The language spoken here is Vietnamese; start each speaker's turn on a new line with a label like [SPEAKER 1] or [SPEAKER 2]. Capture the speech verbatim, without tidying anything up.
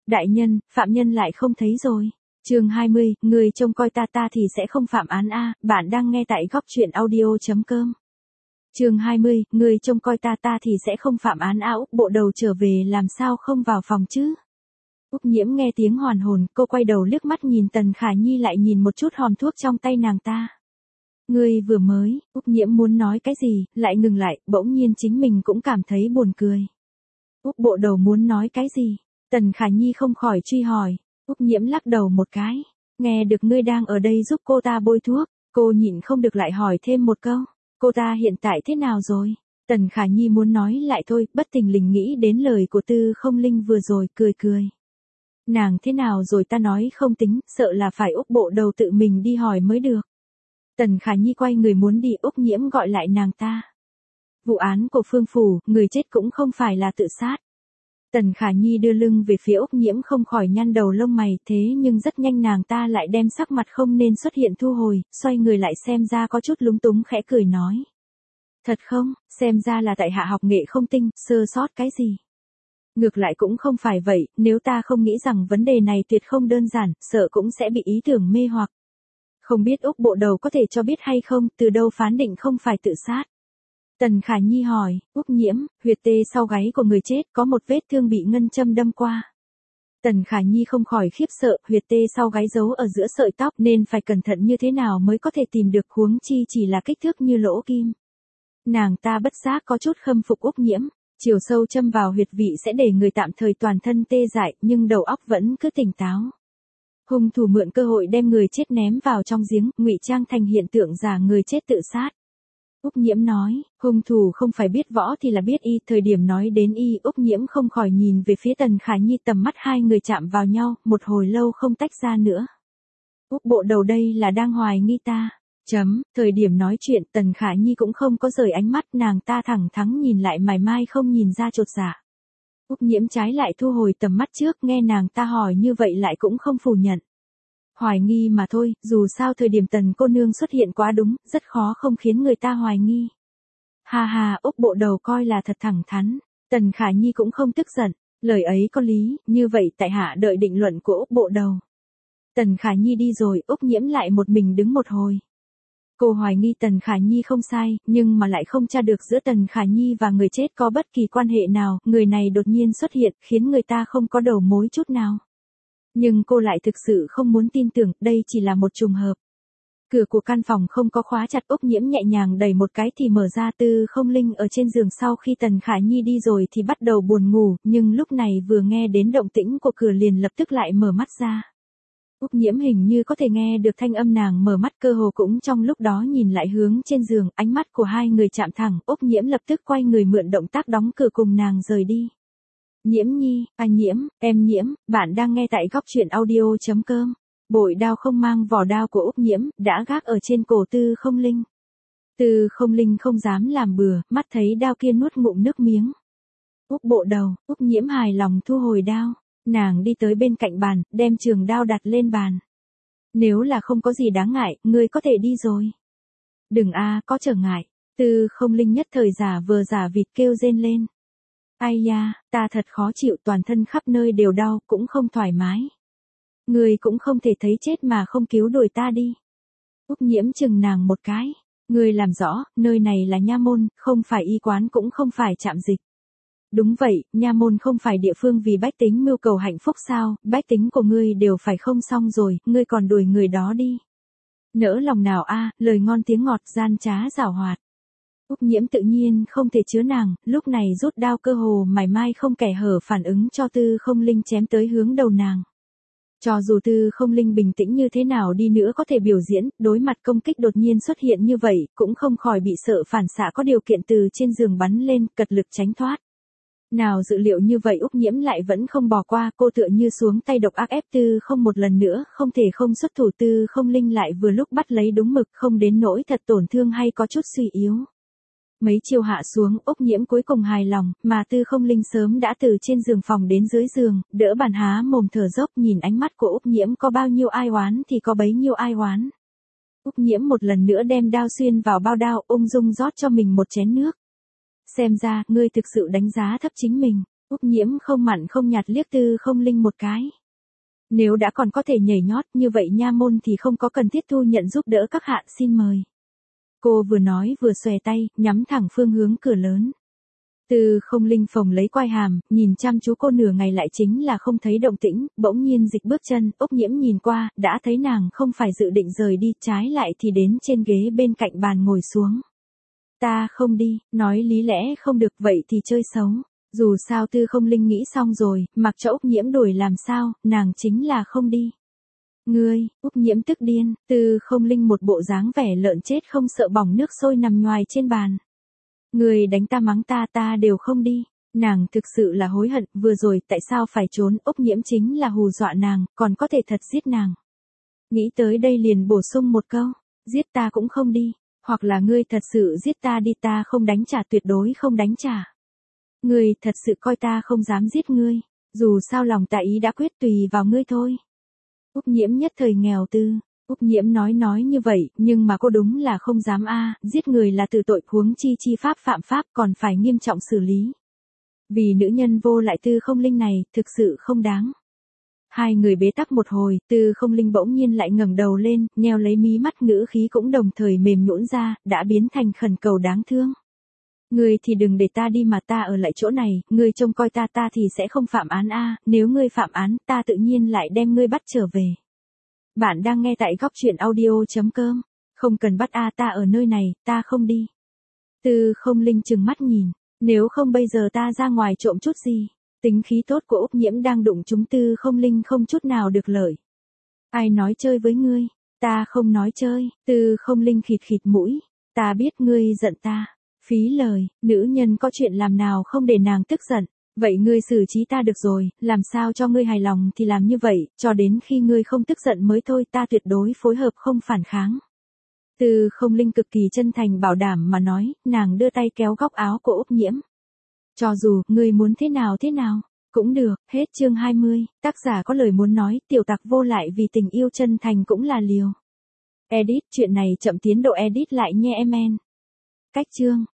[SPEAKER 1] Đại nhân, phạm nhân lại không thấy rồi. Chương hai mươi, người trông coi ta ta thì sẽ không phạm án a, bạn đang nghe tại góc truyện audio chấm com. Chương hai mươi, người trông coi ta ta thì sẽ không phạm án a. Úc bộ đầu trở về làm sao không vào phòng chứ? Úc Nhiễm nghe tiếng hoàn hồn, cô quay đầu liếc mắt nhìn Tần Khả Nhi lại nhìn một chút hòm thuốc trong tay nàng ta. Ngươi vừa mới, Úc Nhiễm muốn nói cái gì, lại ngừng lại, bỗng nhiên chính mình cũng cảm thấy buồn cười. Úc bộ đầu muốn nói cái gì? Tần Khả Nhi không khỏi truy hỏi. Úc Nhiễm lắc đầu một cái. Nghe được ngươi đang ở đây giúp cô ta bôi thuốc, cô nhịn không được lại hỏi thêm một câu. Cô ta hiện tại thế nào rồi? Tần Khả Nhi muốn nói lại thôi, bất thình lình nghĩ đến lời của Tư Không Linh vừa rồi, cười cười. Nàng thế nào rồi ta nói không tính, sợ là phải Úc bộ đầu tự mình đi hỏi mới được. Tần Khả Nhi quay người muốn đi, Úc Nhiễm gọi lại nàng ta. Vụ án của Phương Phủ, người chết cũng không phải là tự sát. Tần Khả Nhi đưa lưng về phía Úc Nhiễm không khỏi nhăn đầu lông mày, thế nhưng rất nhanh nàng ta lại đem sắc mặt không nên xuất hiện thu hồi, xoay người lại xem ra có chút lúng túng khẽ cười nói. Thật không, xem ra là tại hạ học nghệ không tinh, sơ sót cái gì. Ngược lại cũng không phải vậy, nếu ta không nghĩ rằng vấn đề này tuyệt không đơn giản, sợ cũng sẽ bị ý tưởng mê hoặc. Không biết Úc bộ đầu có thể cho biết hay không, từ đâu phán định không phải tự sát. Tần Khả Nhi hỏi, Úc Nhiễm, huyệt tê sau gáy của người chết có một vết thương bị ngân châm đâm qua. Tần Khả Nhi không khỏi khiếp sợ, huyệt tê sau gáy giấu ở giữa sợi tóc nên phải cẩn thận như thế nào mới có thể tìm được, huống chi chỉ là kích thước như lỗ kim. Nàng ta bất giác có chút khâm phục Úc Nhiễm, chiều sâu châm vào huyệt vị sẽ để người tạm thời toàn thân tê dại nhưng đầu óc vẫn cứ tỉnh táo. Hung thủ mượn cơ hội đem người chết ném vào trong giếng, ngụy trang thành hiện tượng giả người chết tự sát. Úc Nhiễm nói, hung thủ không phải biết võ thì là biết y, thời điểm nói đến y, Úc Nhiễm không khỏi nhìn về phía Tần Khả Nhi, tầm mắt hai người chạm vào nhau, một hồi lâu không tách ra nữa. Úc bộ đầu đây là đang hoài nghi ta. Chấm, thời điểm nói chuyện Tần Khả Nhi cũng không có rời ánh mắt, nàng ta thẳng thắn nhìn lại mày mai không nhìn ra chột dạ. Úc Nhiễm trái lại thu hồi tầm mắt trước, nghe nàng ta hỏi như vậy lại cũng không phủ nhận. Hoài nghi mà thôi, dù sao thời điểm Tần cô nương xuất hiện quá đúng, rất khó không khiến người ta hoài nghi. Ha ha, Úc bộ đầu coi là thật thẳng thắn. Tần Khả Nhi cũng không tức giận, lời ấy có lý, như vậy tại hạ đợi định luận của Úc bộ đầu. Tần Khả Nhi đi rồi, Úc Nhiễm lại một mình đứng một hồi. Cô hoài nghi Tần Khả Nhi không sai, nhưng mà lại không tra được giữa Tần Khả Nhi và người chết có bất kỳ quan hệ nào, người này đột nhiên xuất hiện khiến người ta không có đầu mối chút nào. Nhưng cô lại thực sự không muốn tin tưởng, đây chỉ là một trùng hợp. Cửa của căn phòng không có khóa chặt, Úc Nhiễm nhẹ nhàng đẩy một cái thì mở ra. Tư Không Linh ở trên giường sau khi Tần Khả Nhi đi rồi thì bắt đầu buồn ngủ, nhưng lúc này vừa nghe đến động tĩnh của cửa liền lập tức lại mở mắt ra. Úc Nhiễm hình như có thể nghe được thanh âm nàng mở mắt, cơ hồ cũng trong lúc đó nhìn lại hướng trên giường, ánh mắt của hai người chạm thẳng, Úc Nhiễm lập tức quay người mượn động tác đóng cửa cùng nàng rời đi. Nhiễm Nhi, à Nhiễm, em Nhiễm, bạn đang nghe tại góc truyện audio chấm com. Bội đao không mang vỏ đao của Úc Nhiễm đã gác ở trên cổ Tư Không Linh. Tư Không Linh không dám làm bừa, mắt thấy đao kia nuốt ngụm nước miếng. Úc bộ đầu, Úc Nhiễm hài lòng thu hồi đao. Nàng đi tới bên cạnh bàn, đem trường đao đặt lên bàn. Nếu là không có gì đáng ngại, ngươi có thể đi rồi. Đừng a, có trở ngại. Tư Không Linh nhất thời giả vờ giả vịt kêu rên lên. Ai da, ta thật khó chịu, toàn thân khắp nơi đều đau, cũng không thoải mái. Ngươi cũng không thể thấy chết mà không cứu đuổi ta đi. Úc Nhiễm chừng nàng một cái. Ngươi làm rõ, nơi này là nha môn, không phải y quán cũng không phải trạm dịch. Đúng vậy, nha môn không phải địa phương vì bách tính mưu cầu hạnh phúc sao, bách tính của ngươi đều phải không xong rồi, ngươi còn đuổi người đó đi. Nỡ lòng nào a, lời ngon tiếng ngọt, gian trá giảo hoạt. Úc Nhiễm tự nhiên không thể chứa nàng, lúc này rút đao cơ hồ mảy may không kẻ hở phản ứng cho Tư Không Linh chém tới hướng đầu nàng. Cho dù Tư Không Linh bình tĩnh như thế nào đi nữa có thể biểu diễn, đối mặt công kích đột nhiên xuất hiện như vậy, cũng không khỏi bị sợ phản xạ có điều kiện từ trên giường bắn lên, cật lực tránh thoát. Nào dự liệu như vậy Úc Nhiễm lại vẫn không bỏ qua, cô tựa như xuống tay độc ác ép Tư Không một lần nữa, không thể không xuất thủ. Tư Không Linh lại vừa lúc bắt lấy đúng mực, không đến nỗi thật tổn thương hay có chút suy yếu. Mấy chiêu hạ xuống, Úc Nhiễm cuối cùng hài lòng, mà Tư Không Linh sớm đã từ trên giường phòng đến dưới giường, đỡ bàn há mồm thở dốc, nhìn ánh mắt của Úc Nhiễm có bao nhiêu ai oán thì có bấy nhiêu ai oán. Úc Nhiễm một lần nữa đem đao xuyên vào bao đao, ung dung rót cho mình một chén nước. Xem ra, ngươi thực sự đánh giá thấp chính mình. Úc Nhiễm không mặn không nhạt liếc Tư Không Linh một cái. Nếu đã còn có thể nhảy nhót như vậy nha môn thì không có cần thiết thu nhận giúp đỡ các hạ, xin mời. Cô vừa nói vừa xòe tay, nhắm thẳng phương hướng cửa lớn. Tư Không Linh phồng lấy quai hàm, nhìn chăm chú cô nửa ngày lại chính là không thấy động tĩnh, bỗng nhiên dịch bước chân, Úc Nhiễm nhìn qua, đã thấy nàng không phải dự định rời đi, trái lại thì đến trên ghế bên cạnh bàn ngồi xuống. Ta không đi, nói lý lẽ không được vậy thì chơi xấu. Dù sao Tư Không Linh nghĩ xong rồi, mặc cho Úc Nhiễm đuổi làm sao, nàng chính là không đi. Ngươi, Úc Nhiễm tức điên, Tư Không Linh một bộ dáng vẻ lợn chết không sợ bỏng nước sôi nằm nhoài trên bàn. Ngươi đánh ta mắng ta ta đều không đi. Nàng thực sự là hối hận, vừa rồi tại sao phải trốn, Úc Nhiễm chính là hù dọa nàng, còn có thể thật giết nàng. Nghĩ tới đây liền bổ sung một câu, giết ta cũng không đi, hoặc là ngươi thật sự giết ta đi, ta không đánh trả, tuyệt đối không đánh trả. Ngươi thật sự coi ta không dám giết ngươi, dù sao lòng ta ý đã quyết, tùy vào ngươi thôi. Úc Nhiễm nhất thời nghèo tư, Úc Nhiễm nói nói như vậy, nhưng mà cô đúng là không dám a, giết người là tự tội, huống chi chi pháp phạm pháp còn phải nghiêm trọng xử lý. Vì nữ nhân vô lại Tư Không Linh này, thực sự không đáng. Hai người bế tắc một hồi, Tư Không Linh bỗng nhiên lại ngẩng đầu lên, nheo lấy mí mắt, ngữ khí cũng đồng thời mềm nhũn ra, đã biến thành khẩn cầu đáng thương. Ngươi thì đừng để ta đi mà ta ở lại chỗ này, ngươi trông coi ta ta thì sẽ không phạm án a, nếu ngươi phạm án ta tự nhiên lại đem ngươi bắt trở về. Bạn đang nghe tại góc truyện audio chấm com, không cần bắt a, ta ở nơi này, ta không đi. Tư Không Linh trừng mắt nhìn, nếu không bây giờ ta ra ngoài trộm chút gì. Tính khí tốt của Úc Nhiễm đang đụng chúng Tư Không Linh không chút nào được lợi. Ai nói chơi với ngươi, ta không nói chơi, Tư Không Linh khịt khịt mũi, ta biết ngươi giận ta. Phí lời, nữ nhân có chuyện làm nào không để nàng tức giận, vậy ngươi xử trí ta được rồi, làm sao cho ngươi hài lòng thì làm như vậy, cho đến khi ngươi không tức giận mới thôi, ta tuyệt đối phối hợp không phản kháng. Tư Không Linh cực kỳ chân thành bảo đảm mà nói, nàng đưa tay kéo góc áo của Úc Nhiễm. Cho dù, ngươi muốn thế nào thế nào, cũng được, hết chương hai mươi, tác giả có lời muốn nói, tiểu tặc vô lại vì tình yêu chân thành cũng là liều. Edit, chuyện này chậm tiến độ edit lại nha em en. Cách chương.